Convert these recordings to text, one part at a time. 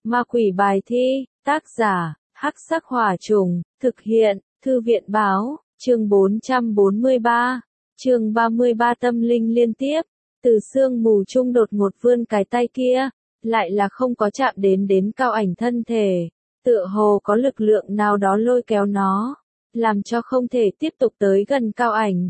Ma quỷ bài thi, tác giả, Hắc Sắc Hỏa Trùng, thực hiện, Thư viện báo, chương 443, chương 33 tâm linh liên tiếp, từ sương mù chung đột ngột vươn cái tay kia, lại là không có chạm đến Cao Ảnh thân thể, tựa hồ có lực lượng nào đó lôi kéo nó, làm cho không thể tiếp tục tới gần Cao Ảnh.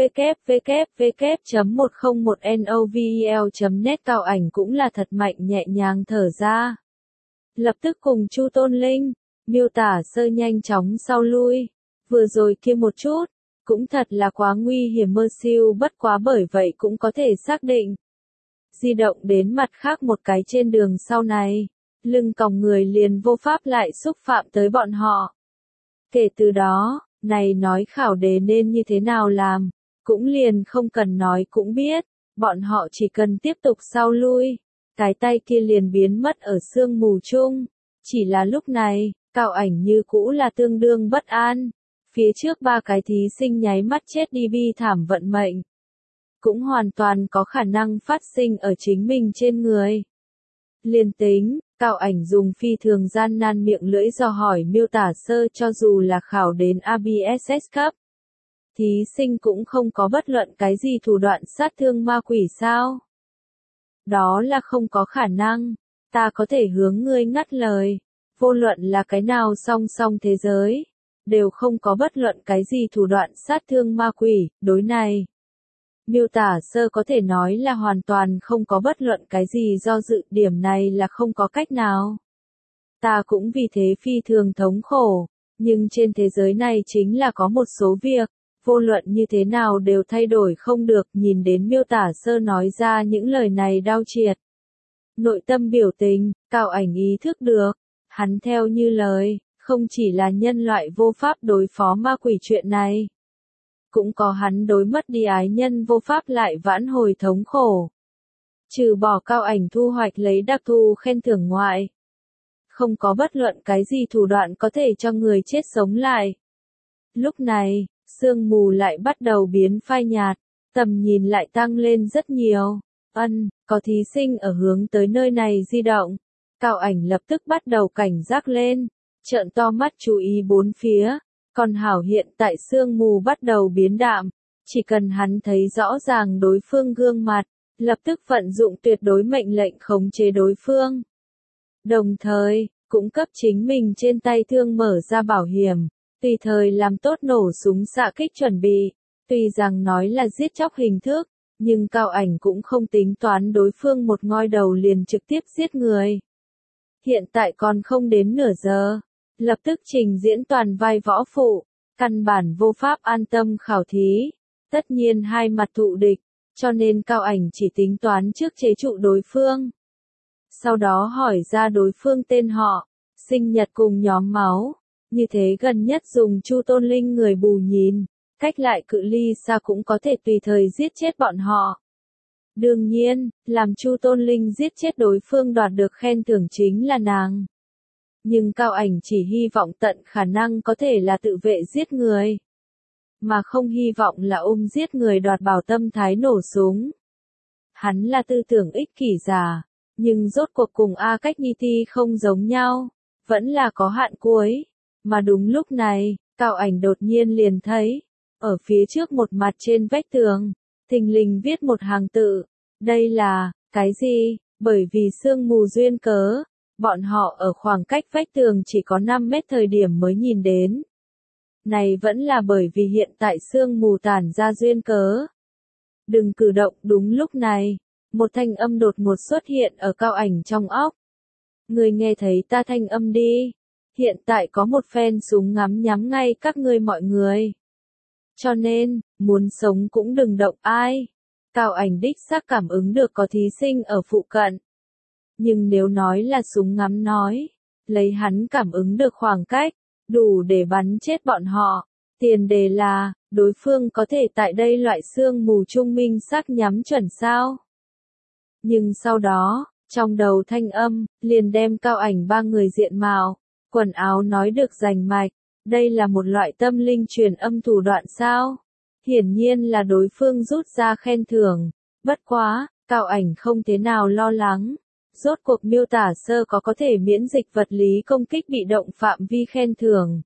www.101novel.net Cao Ảnh cũng là thật mạnh nhẹ nhàng thở ra. Lập tức cùng Chu Tôn Linh, miêu tả sơ nhanh chóng sau lui. Vừa rồi kia một chút, cũng thật là quá nguy hiểm mơ siêu bất quá bởi vậy cũng có thể xác định. Di động đến mặt khác một cái trên đường sau này, lưng còng người liền vô pháp lại xúc phạm tới bọn họ. Kể từ đó, này nói khảo đề nên như thế nào làm, cũng liền không cần nói cũng biết, bọn họ chỉ cần tiếp tục sau lui, cái tay kia liền biến mất ở sương mù chung. Chỉ là lúc này, Cao Ảnh như cũ là tương đương bất an, phía trước ba cái thí sinh nháy mắt chết đi bi thảm vận mệnh, cũng hoàn toàn có khả năng phát sinh ở chính mình trên người. Liên tính, Cao Ảnh dùng phi thường gian nan miệng lưỡi dò hỏi miêu tả sơ cho dù là khảo đến ABSS cấp. Thí sinh cũng không có bất luận cái gì thủ đoạn sát thương ma quỷ sao? Đó là không có khả năng, ta có thể hướng ngươi ngắt lời, vô luận là cái nào song song thế giới, đều không có bất luận cái gì thủ đoạn sát thương ma quỷ, đối này. Miêu tả sơ có thể nói là hoàn toàn không có bất luận cái gì do dự, điểm này là không có cách nào. Ta cũng vì thế phi thường thống khổ, nhưng trên thế giới này chính là có một số việc, vô luận như thế nào đều thay đổi không được. Nhìn đến miêu tả sơ nói ra những lời này đau triệt. Nội tâm biểu tình, Cao Ảnh ý thức được, hắn theo như lời, không chỉ là nhân loại vô pháp đối phó ma quỷ chuyện này. Cũng có hắn đối mất đi ái nhân vô pháp lại vãn hồi thống khổ. Trừ bỏ Cao Ảnh thu hoạch lấy đặc thù khen thưởng ngoại. Không có bất luận cái gì thủ đoạn có thể cho người chết sống lại. Lúc này, sương mù lại bắt đầu biến phai nhạt, tầm nhìn lại tăng lên rất nhiều. Có thí sinh ở hướng tới nơi này di động. Cao Ảnh lập tức bắt đầu cảnh giác lên, trợn to mắt chú ý bốn phía. Còn hảo hiện tại sương mù bắt đầu biến đạm, chỉ cần hắn thấy rõ ràng đối phương gương mặt, lập tức vận dụng tuyệt đối mệnh lệnh khống chế đối phương. Đồng thời, cũng cấp chính mình trên tay thương mở ra bảo hiểm, tùy thời làm tốt nổ súng xạ kích chuẩn bị. Tuy rằng nói là giết chóc hình thức, nhưng Cao Ảnh cũng không tính toán đối phương một ngoi đầu liền trực tiếp giết người. Hiện tại còn không đến nửa giờ. Lập tức trình diễn toàn vai võ phụ, căn bản vô pháp an tâm khảo thí, tất nhiên hai mặt thụ địch, cho nên Cao Ảnh chỉ tính toán trước chế trụ đối phương. Sau đó hỏi ra đối phương tên họ, sinh nhật cùng nhóm máu, như thế gần nhất dùng Chu Tôn Linh người bù nhìn, cách lại cự ly xa cũng có thể tùy thời giết chết bọn họ. Đương nhiên, làm Chu Tôn Linh giết chết đối phương đoạt được khen thưởng chính là nàng. Nhưng Cao Ảnh chỉ hy vọng tận khả năng có thể là tự vệ giết người, mà không hy vọng là giết người đoạt bảo tâm thái nổ súng. Hắn là tư tưởng ích kỷ giả, nhưng rốt cuộc cùng A Cách Nhi Ti không giống nhau, vẫn là có hạn cuối. Mà đúng lúc này, Cao Ảnh đột nhiên liền thấy, ở phía trước một mặt trên vách tường, thình lình viết một hàng tự. Đây là, cái gì? Bởi vì sương mù duyên cớ, bọn họ ở khoảng cách vách tường chỉ có 5 mét thời điểm mới nhìn đến. Này vẫn là bởi vì hiện tại sương mù tản ra duyên cớ. Đừng cử động. Đúng lúc này, một thanh âm đột ngột xuất hiện ở Cao Ảnh trong óc. Người nghe thấy ta thanh âm đi. Hiện tại có một phen súng ngắm nhắm ngay các ngươi mọi người. Cho nên, muốn sống cũng đừng động ai. Cao Ảnh đích xác cảm ứng được có thí sinh ở phụ cận. Nhưng nếu nói là súng ngắm nói, lấy hắn cảm ứng được khoảng cách, đủ để bắn chết bọn họ. Tiền đề là, đối phương có thể tại đây loại sương mù trung minh xác nhắm chuẩn sao. Nhưng sau đó, trong đầu thanh âm, liền đem Cao Ảnh ba người diện mạo, quần áo nói được rành mạch. Đây là một loại tâm linh truyền âm thủ đoạn sao? Hiển nhiên là đối phương rút ra khen thưởng. Bất quá, Cao Ảnh không thế nào lo lắng. Rốt cuộc miêu tả sơ có thể miễn dịch vật lý công kích bị động phạm vi khen thưởng.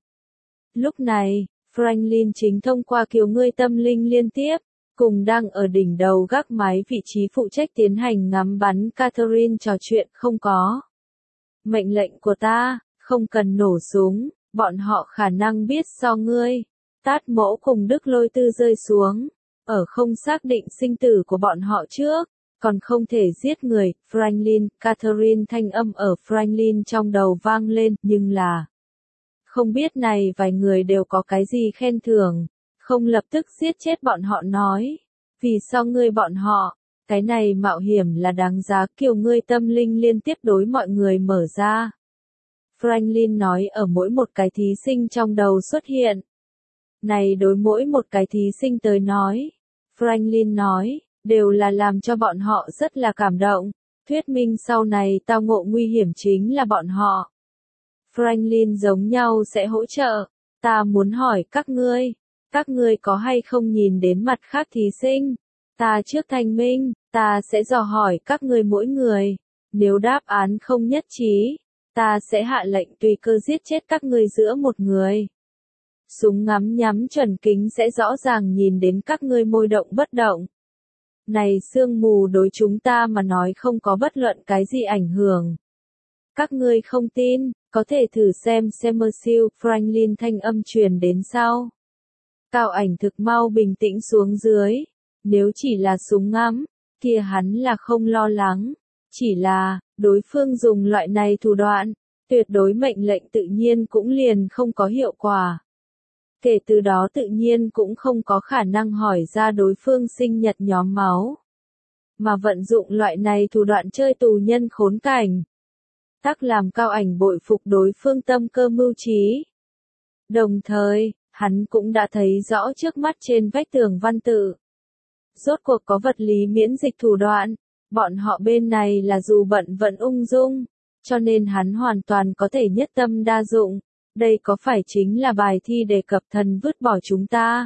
Lúc này, Franklin chính thông qua kiểu ngươi tâm linh liên tiếp, cùng đang ở đỉnh đầu gác mái vị trí phụ trách tiến hành ngắm bắn Catherine trò chuyện không có. Mệnh lệnh của ta, không cần nổ súng, bọn họ khả năng biết do ngươi. Tát Mỗ cùng Đức Lôi Tư rơi xuống, ở không xác định sinh tử của bọn họ trước, còn không thể giết người. Franklin, Catherine thanh âm ở Franklin trong đầu vang lên, nhưng là không biết này vài người đều có cái gì khen thưởng, không lập tức giết chết bọn họ nói. Vì sao ngươi bọn họ, cái này mạo hiểm là đáng giá kiểu ngươi tâm linh liên tiếp đối mọi người mở ra. Franklin nói ở mỗi một cái thí sinh trong đầu xuất hiện. Này đối mỗi một cái thí sinh tới nói. Franklin nói, đều là làm cho bọn họ rất là cảm động. Thuyết minh sau này tao ngộ nguy hiểm chính là bọn họ. Franklin giống nhau sẽ hỗ trợ. Ta muốn hỏi các ngươi có hay không nhìn đến mặt khác thí sinh? Ta trước thanh minh, ta sẽ dò hỏi các ngươi mỗi người. Nếu đáp án không nhất trí, ta sẽ hạ lệnh tùy cơ giết chết các ngươi giữa một người. Súng ngắm nhắm chuẩn kính sẽ rõ ràng nhìn đến các ngươi môi động bất động. Này sương mù đối chúng ta mà nói không có bất luận cái gì ảnh hưởng. Các ngươi không tin, có thể thử xem Mercier, Franklin thanh âm truyền đến sau. Cao Ảnh thực mau bình tĩnh xuống dưới. Nếu chỉ là súng ngắm, kia hắn là không lo lắng. Chỉ là, đối phương dùng loại này thủ đoạn, tuyệt đối mệnh lệnh tự nhiên cũng liền không có hiệu quả. Kể từ đó tự nhiên cũng không có khả năng hỏi ra đối phương sinh nhật nhóm máu. Mà vận dụng loại này thủ đoạn chơi tù nhân khốn cảnh. Tắc làm Cao Ảnh bội phục đối phương tâm cơ mưu trí. Đồng thời, hắn cũng đã thấy rõ trước mắt trên vách tường văn tự. Rốt cuộc có vật lý miễn dịch thủ đoạn, bọn họ bên này là dù bận vẫn ung dung, cho nên hắn hoàn toàn có thể nhất tâm đa dụng. Đây có phải chính là bài thi đề cập thần vứt bỏ chúng ta?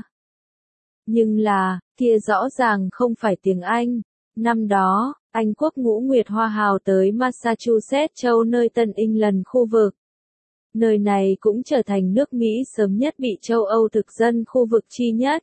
Nhưng là, kia rõ ràng không phải tiếng Anh. Năm đó, Anh quốc Ngũ Nguyệt Hoa Hào tới Massachusetts châu nơi Tân England khu vực. Nơi này cũng trở thành nước Mỹ sớm nhất bị châu Âu thực dân khu vực chi nhất.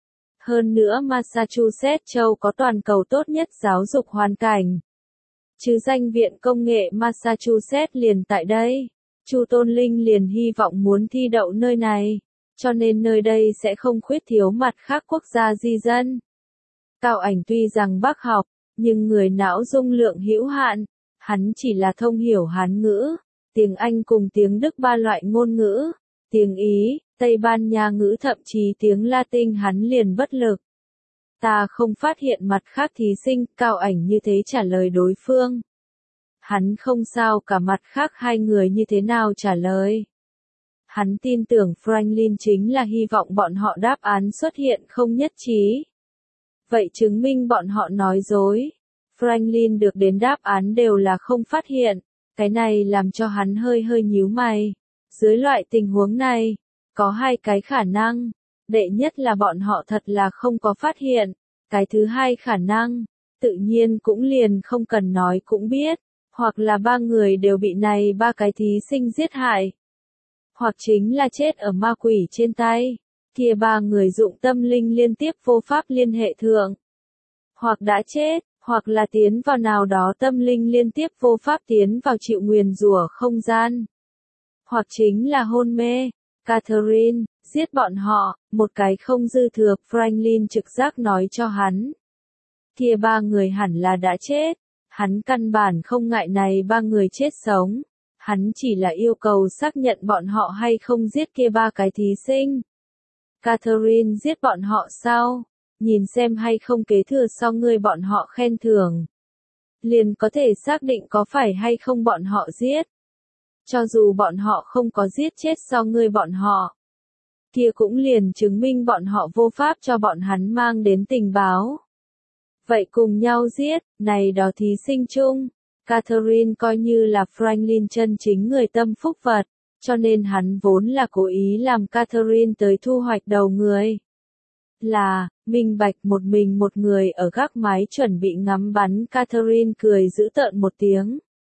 Hơn nữa Massachusetts châu có toàn cầu tốt nhất giáo dục hoàn cảnh. Chứ danh viện công nghệ Massachusetts liền tại đây. Chu Tôn Linh liền hy vọng muốn thi đậu nơi này, cho nên nơi đây sẽ không khuyết thiếu mặt khác quốc gia di dân. Cao Ảnh tuy rằng bác học, nhưng người não dung lượng hữu hạn, hắn chỉ là thông hiểu Hán ngữ, tiếng Anh cùng tiếng Đức ba loại ngôn ngữ, tiếng Ý, Tây Ban Nha ngữ thậm chí tiếng Latin hắn liền bất lực. Ta không phát hiện mặt khác thí sinh, Cao Ảnh như thế trả lời đối phương. Hắn không sao cả mặt khác hai người như thế nào trả lời. Hắn tin tưởng Franklin chính là hy vọng bọn họ đáp án xuất hiện không nhất trí. Vậy chứng minh bọn họ nói dối. Franklin được đến đáp án đều là không phát hiện. Cái này làm cho hắn hơi nhíu mày. Dưới loại tình huống này, có hai cái khả năng. Đệ nhất là bọn họ thật là không có phát hiện. Cái thứ hai khả năng, tự nhiên cũng liền không cần nói cũng biết. Hoặc là ba người đều bị này ba cái thí sinh giết hại. Hoặc chính là chết ở ma quỷ trên tay. Kia ba người dụng tâm linh liên tiếp vô pháp liên hệ thượng. Hoặc đã chết, hoặc là tiến vào nào đó tâm linh liên tiếp vô pháp tiến vào chịu nguyền rủa không gian. Hoặc chính là hôn mê. Catherine, giết bọn họ, một cái không dư thừa, Franklin trực giác nói cho hắn. Kia ba người hẳn là đã chết. Hắn căn bản không ngại này ba người chết sống. Hắn chỉ là yêu cầu xác nhận bọn họ hay không giết kia ba cái thí sinh. Catherine giết bọn họ sao? Nhìn xem hay không kế thừa sau ngươi bọn họ khen thưởng. Liền có thể xác định có phải hay không bọn họ giết. Cho dù bọn họ không có giết chết sau ngươi bọn họ. Kia cũng liền chứng minh bọn họ vô pháp cho bọn hắn mang đến tình báo. Vậy cùng nhau giết, này đó thí sinh chung. Catherine coi như là Franklin chân chính người tâm phúc vật, cho nên hắn vốn là cố ý làm Catherine tới thu hoạch đầu người. Là, minh bạch một mình một người ở gác mái chuẩn bị ngắm bắn Catherine cười giữ tợn một tiếng.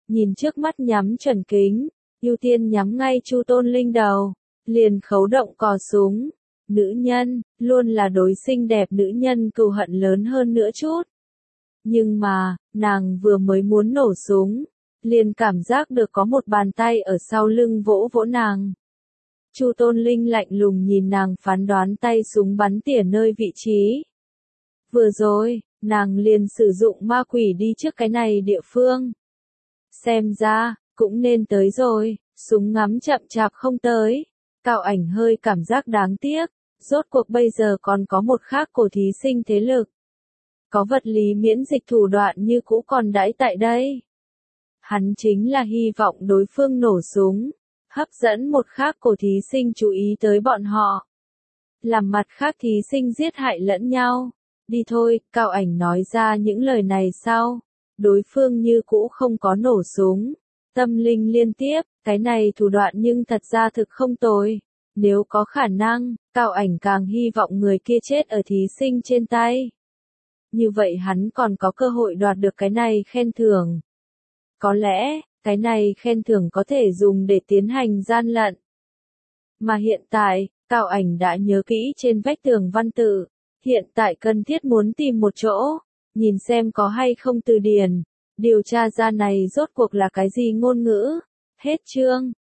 nhìn trước mắt nhắm chuẩn kính, ưu tiên nhắm ngay Chu Tôn Linh đầu, liền khấu động cò súng. Nữ nhân, luôn là đối xinh đẹp nữ nhân cừu hận lớn hơn nữa chút. Nhưng mà, nàng vừa mới muốn nổ súng, liền cảm giác được có một bàn tay ở sau lưng vỗ vỗ nàng. Chu Tôn Linh lạnh lùng nhìn nàng phán đoán tay súng bắn tỉa nơi vị trí. Vừa rồi, nàng liền sử dụng ma quỷ đi trước cái này địa phương. Xem ra, cũng nên tới rồi, súng ngắm chậm chạp không tới. Cao Ảnh hơi cảm giác đáng tiếc, rốt cuộc bây giờ còn có một khác cổ thí sinh thế lực. Có vật lý miễn dịch thủ đoạn như cũ còn đãi tại đây. Hắn chính là hy vọng đối phương nổ súng, hấp dẫn một khác cổ thí sinh chú ý tới bọn họ. Làm mặt khác thí sinh giết hại lẫn nhau. Đi thôi, Cao Ảnh nói ra những lời này sau. Đối phương như cũ không có nổ súng. Tâm linh liên tiếp, cái này thủ đoạn nhưng thật ra thực không tồi. Nếu có khả năng, Cao Ảnh càng hy vọng người kia chết ở thí sinh trên tay. Như vậy hắn còn có cơ hội đoạt được cái này khen thưởng. Có lẽ, cái này khen thưởng có thể dùng để tiến hành gian lận. Mà hiện tại, Cao Ảnh đã nhớ kỹ trên vách tường văn tự. Hiện tại cần thiết muốn tìm một chỗ, nhìn xem có hay không từ điển, điều tra ra này rốt cuộc là cái gì ngôn ngữ. Hết chương.